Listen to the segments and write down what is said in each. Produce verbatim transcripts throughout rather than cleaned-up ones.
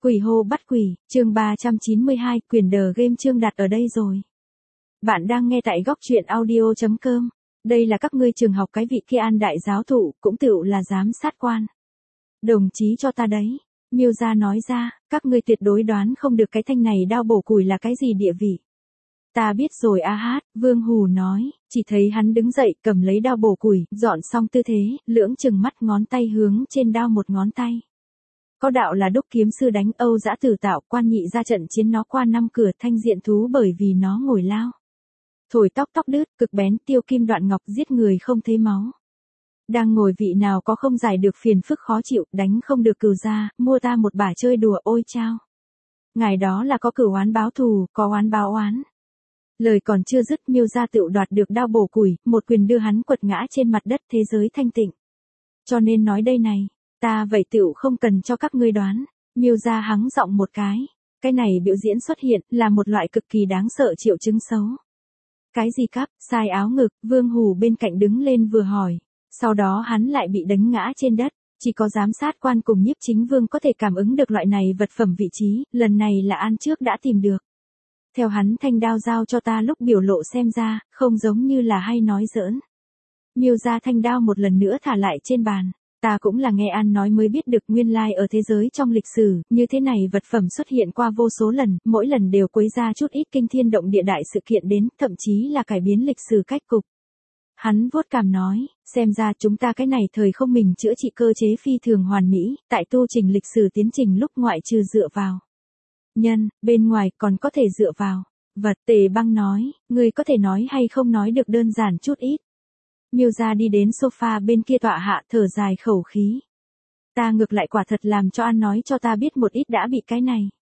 Quỷ hô bắt quỷ, chương ba trăm chín mươi hai, quyền đờ game chương đặt ở đây rồi. Bạn đang nghe tại góc truyện audio chấm com. Đây là các ngươi trường học cái vị kia an đại giáo thụ, cũng tựu là giám sát quan. Đồng chí cho ta đấy. Miêu gia nói ra, các ngươi tuyệt đối đoán không được cái thanh này đao bổ củi là cái gì địa vị. Ta biết rồi a hát, Vương Hù nói, chỉ thấy hắn đứng dậy cầm lấy đao bổ củi, dọn xong tư thế, lưỡng chừng mắt ngón tay hướng trên đao một ngón tay. Có đạo là đúc kiếm sư đánh Âu Dã Tử tạo, quan nhị ra trận chiến nó qua năm cửa thanh diện thú bởi vì nó ngồi lao. Thổi tóc tóc đứt, cực bén tiêu kim đoạn ngọc giết người không thấy máu. Đang ngồi vị nào có không giải được phiền phức khó chịu, đánh không được cừu ra, mua ta một bả chơi đùa ôi chao. Ngày đó là có cửu oán báo thù, có oán báo oán. Lời còn chưa dứt Miêu gia tựu đoạt được đao bổ củi, một quyền đưa hắn quật ngã trên mặt đất thế giới thanh tịnh. Cho nên nói đây này, ta vậy tựu không cần cho các ngươi đoán. Miêu gia hắng giọng một cái. Cái này biểu diễn xuất hiện là một loại cực kỳ đáng sợ triệu chứng xấu. Cái gì cắp, sai áo ngực, Vương Hù bên cạnh đứng lên vừa hỏi. Sau đó hắn lại bị đánh ngã trên đất. Chỉ có giám sát quan cùng nhiếp chính vương có thể cảm ứng được loại này vật phẩm vị trí, lần này là An trước đã tìm được. Theo hắn thanh đao giao cho ta lúc biểu lộ xem ra, không giống như là hay nói giỡn. Miêu gia thanh đao một lần nữa thả lại trên bàn. Ta cũng là nghe An nói mới biết được nguyên lai ở thế giới trong lịch sử, như thế này vật phẩm xuất hiện qua vô số lần, mỗi lần đều quấy ra chút ít kinh thiên động địa đại sự kiện đến, thậm chí là cải biến lịch sử cách cục. Hắn vuốt cằm nói, xem ra chúng ta cái này thời không mình chữa trị cơ chế phi thường hoàn mỹ, tại tu trình lịch sử tiến trình lúc ngoại trừ dựa vào nhân, bên ngoài còn có thể dựa vào vật. Tề Băng nói, người có thể nói hay không nói được đơn giản chút ít. Miêu gia đi đến sofa bên kia tọa hạ thở dài khẩu khí. Ta ngược lại quả thật làm cho An nói cho ta biết một ít đã bị cái này.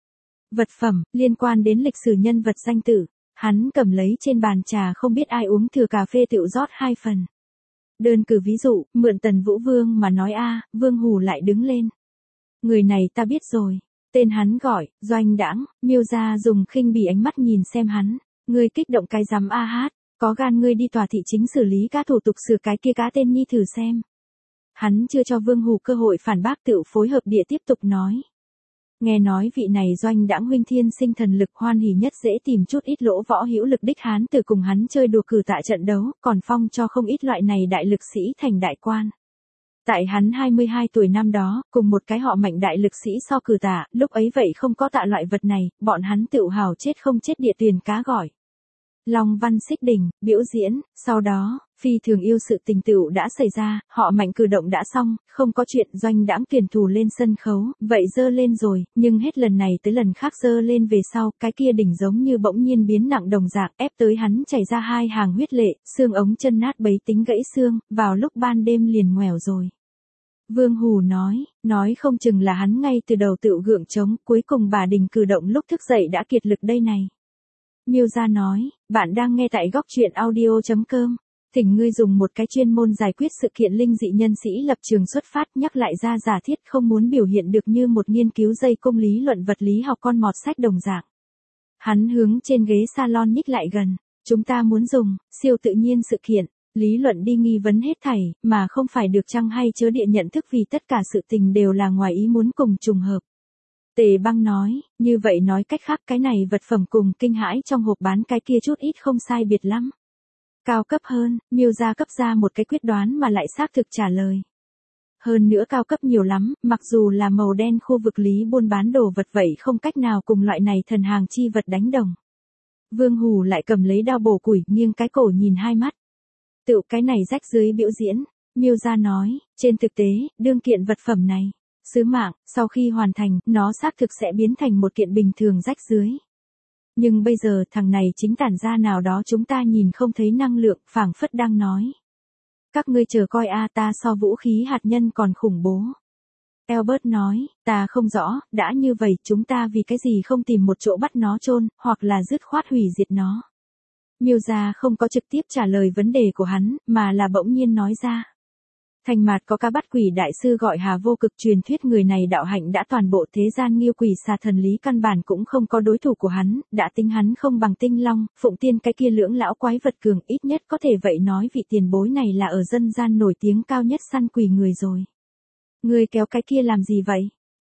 Vật phẩm, liên quan đến lịch sử nhân vật danh tử. Hắn cầm lấy trên bàn trà không biết ai uống thừa cà phê tựu rót hai phần. Đơn cử ví dụ, mượn Tần Vũ Vương mà nói a, Vương Hù lại đứng lên. Người này ta biết rồi. Tên hắn gọi, Doanh Đãng. Miêu gia dùng khinh bỉ ánh mắt nhìn xem hắn. Ngươi kích động cái rắm a hát. Có gan ngươi đi tòa thị chính xử lý các thủ tục sửa cái kia cá tên nhi thử xem. Hắn chưa cho Vương Hù cơ hội phản bác tựu phối hợp địa tiếp tục nói. Nghe nói vị này Doanh Đãng huynh thiên sinh thần lực hoan hỉ nhất dễ tìm chút ít lỗ võ hữu lực đích hán từ cùng hắn chơi đùa cử tại trận đấu, còn phong cho không ít loại này đại lực sĩ thành đại quan. Tại hắn hai mươi hai tuổi năm đó, cùng một cái họ Mạnh đại lực sĩ so cử tạ, lúc ấy vậy không có tạ loại vật này, bọn hắn tự hào chết không chết địa tuyền cá gọi. Long Văn Xích Đỉnh, biểu diễn, sau đó, phi thường yêu sự tình tựu đã xảy ra, họ Mạnh cử động đã xong, không có chuyện Doanh Đãng tuyển thủ lên sân khấu, vậy dơ lên rồi, nhưng hết lần này tới lần khác dơ lên về sau, cái kia đỉnh giống như bỗng nhiên biến nặng đồng dạng, ép tới hắn chảy ra hai hàng huyết lệ, xương ống chân nát bấy tính gãy xương, vào lúc ban đêm liền ngoẻo rồi. Vương Hù nói, nói không chừng là hắn ngay từ đầu tựu gượng chống, cuối cùng bà đình cử động lúc thức dậy đã kiệt lực đây này. Miêu gia nói, bạn đang nghe tại góc truyện audio chấm com. Thỉnh ngươi dùng một cái chuyên môn giải quyết sự kiện linh dị nhân sĩ lập trường xuất phát nhắc lại ra giả thiết không muốn biểu hiện được như một nghiên cứu dây công lý luận vật lý học con mọt sách đồng dạng. Hắn hướng trên ghế salon nhích lại gần. Chúng ta muốn dùng, siêu tự nhiên sự kiện, lý luận đi nghi vấn hết thảy, mà không phải được chăng hay chớ địa nhận thức vì tất cả sự tình đều là ngoài ý muốn cùng trùng hợp. Tề Băng nói, như vậy nói cách khác cái này vật phẩm cùng kinh hãi trong hộp bán cái kia chút ít không sai biệt lắm. Cao cấp hơn, Miêu gia cấp ra một cái quyết đoán mà lại xác thực trả lời. Hơn nữa cao cấp nhiều lắm, mặc dù là màu đen khu vực lý buôn bán đồ vật vậy không cách nào cùng loại này thần hàng chi vật đánh đồng. Vương Hù lại cầm lấy đao bổ củi nghiêng cái cổ nhìn hai mắt. Tựu cái này rách dưới biểu diễn, Miêu gia nói, trên thực tế, đương kiện vật phẩm này. Sứ mạng, sau khi hoàn thành, nó xác thực sẽ biến thành một kiện bình thường rách dưới. Nhưng bây giờ thằng này chính tản ra nào đó chúng ta nhìn không thấy năng lượng, phảng phất đang nói. Các ngươi chờ coi a ta so vũ khí hạt nhân còn khủng bố. Albert nói, ta không rõ, đã như vậy chúng ta vì cái gì không tìm một chỗ bắt nó chôn hoặc là dứt khoát hủy diệt nó. Miêu gia không có trực tiếp trả lời vấn đề của hắn, mà là bỗng nhiên nói ra. Thành Mạt có ca bắt quỷ đại sư gọi Hà Vô Cực truyền thuyết người này đạo hạnh đã toàn bộ thế gian nghiêu quỷ xà thần lý căn bản cũng không có đối thủ của hắn, đã tính hắn không bằng Tinh Long, Phụng Tiên cái kia lưỡng lão quái vật cường ít nhất có thể vậy nói vị tiền bối này là ở dân gian nổi tiếng cao nhất săn quỷ người rồi. Người kéo cái kia làm gì vậy?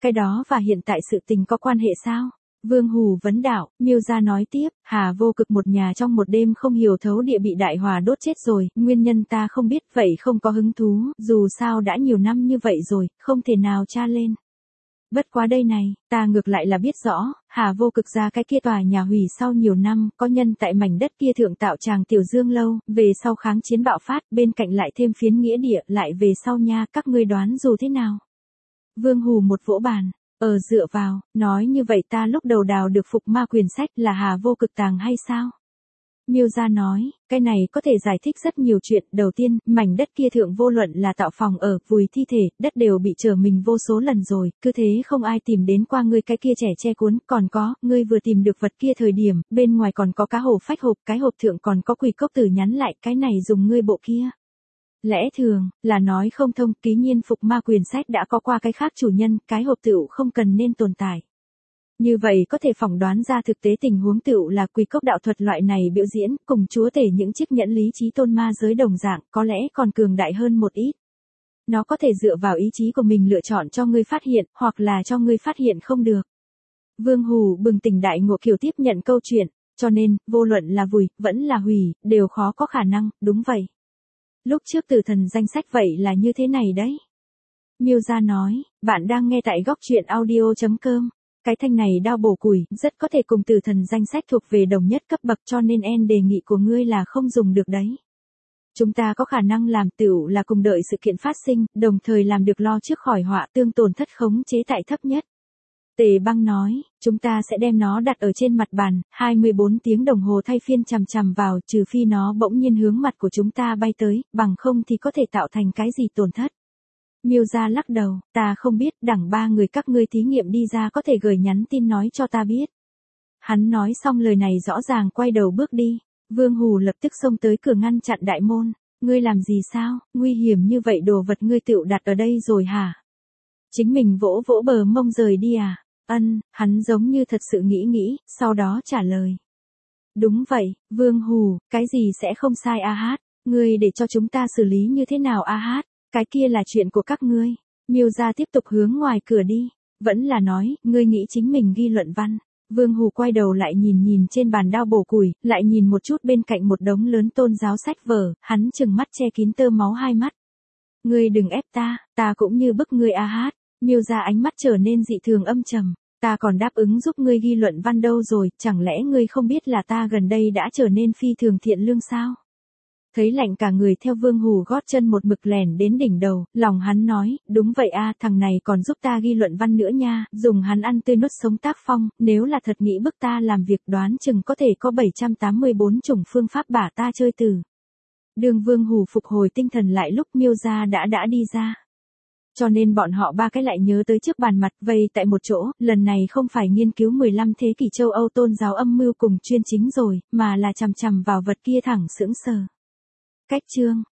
Cái đó và hiện tại sự tình có quan hệ sao? Vương Hù vấn đạo, Miêu gia nói tiếp, Hà Vô Cực một nhà trong một đêm không hiểu thấu địa bị đại hỏa đốt chết rồi, nguyên nhân ta không biết, vậy không có hứng thú, dù sao đã nhiều năm như vậy rồi, không thể nào tra lên. Bất quá đây này, ta ngược lại là biết rõ, Hà Vô Cực ra cái kia tòa nhà hủy sau nhiều năm, có nhân tại mảnh đất kia thượng tạo tràng Tiểu Dương lâu, về sau kháng chiến bạo phát, bên cạnh lại thêm phiến nghĩa địa, lại về sau nha, các ngươi đoán dù thế nào? Vương Hù một vỗ bàn. Ờ dựa vào, nói như vậy ta lúc đầu đào được phục ma quyển sách là Hà Vô Cực tàng hay sao? Miêu gia nói, cái này có thể giải thích rất nhiều chuyện. Đầu tiên, mảnh đất kia thượng vô luận là tạo phòng ở, vùi thi thể, đất đều bị trở mình vô số lần rồi, cứ thế không ai tìm đến qua ngươi cái kia trẻ che cuốn. Còn có, ngươi vừa tìm được vật kia thời điểm, bên ngoài còn có cá hổ phách hộp, cái hộp thượng còn có quỷ cốc tử nhắn lại, cái này dùng ngươi bộ kia. Lẽ thường, là nói không thông, ký nhiên phục ma quyển sách đã có qua cái khác chủ nhân, cái hộp tựu không cần nên tồn tại. Như vậy có thể phỏng đoán ra thực tế tình huống tựu là quỷ cốc đạo thuật loại này biểu diễn, cùng chúa tể những chiếc nhẫn lý trí tôn ma giới đồng dạng, có lẽ còn cường đại hơn một ít. Nó có thể dựa vào ý chí của mình lựa chọn cho ngươi phát hiện, hoặc là cho ngươi phát hiện không được. Vương Hù bừng tỉnh đại ngộ kiểu tiếp nhận câu chuyện, cho nên, vô luận là vùi, vẫn là hủy, đều khó có khả năng, đúng vậy. Lúc trước tử thần danh sách vậy là như thế này đấy. Miêu gia nói, bạn đang nghe tại góc truyện audio chấm com. Cái thanh này đao bổ củi, rất có thể cùng tử thần danh sách thuộc về đồng nhất cấp bậc, cho nên en đề nghị của ngươi là không dùng được đấy. Chúng ta có khả năng làm tựu là cùng đợi sự kiện phát sinh, đồng thời làm được lo trước khỏi họa, tương tổn thất khống chế tại thấp nhất. Tề Băng nói, chúng ta sẽ đem nó đặt ở trên mặt bàn, hai mươi bốn tiếng đồng hồ thay phiên chằm chằm vào, trừ phi nó bỗng nhiên hướng mặt của chúng ta bay tới, bằng không thì có thể tạo thành cái gì tổn thất. Miêu gia lắc đầu, ta không biết, đẳng ba người các ngươi thí nghiệm đi ra có thể gửi nhắn tin nói cho ta biết. Hắn nói xong lời này rõ ràng quay đầu bước đi, Vương Hù lập tức xông tới cửa ngăn chặn đại môn, ngươi làm gì sao, nguy hiểm như vậy đồ vật ngươi tựu đặt ở đây rồi hả? Chính mình vỗ vỗ bờ mông rời đi à? Ân, hắn giống như thật sự nghĩ nghĩ, sau đó trả lời. Đúng vậy, Vương Hù, cái gì sẽ không sai a hát, ngươi để cho chúng ta xử lý như thế nào a hát, cái kia là chuyện của các ngươi. Miêu gia tiếp tục hướng ngoài cửa đi, vẫn là nói, ngươi nghĩ chính mình ghi luận văn. Vương Hù quay đầu lại nhìn nhìn trên bàn đao bổ củi, lại nhìn một chút bên cạnh một đống lớn tôn giáo sách vở, hắn chừng mắt che kín tơ máu hai mắt. Ngươi đừng ép ta, ta cũng như bức ngươi a hát. Miêu gia ánh mắt trở nên dị thường âm trầm, ta còn đáp ứng giúp ngươi ghi luận văn đâu rồi, chẳng lẽ ngươi không biết là ta gần đây đã trở nên phi thường thiện lương sao? Thấy lạnh cả người theo Vương Hù gót chân một mực lẻn đến đỉnh đầu, lòng hắn nói, đúng vậy a, thằng này còn giúp ta ghi luận văn nữa nha, dùng hắn ăn tươi nuốt sống tác phong, nếu là thật nghĩ bức ta làm việc đoán chừng có thể có bảy trăm tám mươi bốn chủng phương pháp bả ta chơi từ. Đường Vương Hù phục hồi tinh thần lại lúc Miêu gia đã đã đi ra. Cho nên bọn họ ba cái lại nhớ tới trước bàn mặt vây tại một chỗ, lần này không phải nghiên cứu mười lăm thế kỷ châu Âu tôn giáo âm mưu cùng chuyên chính rồi, mà là chằm chằm vào vật kia thẳng sững sờ. Cách chương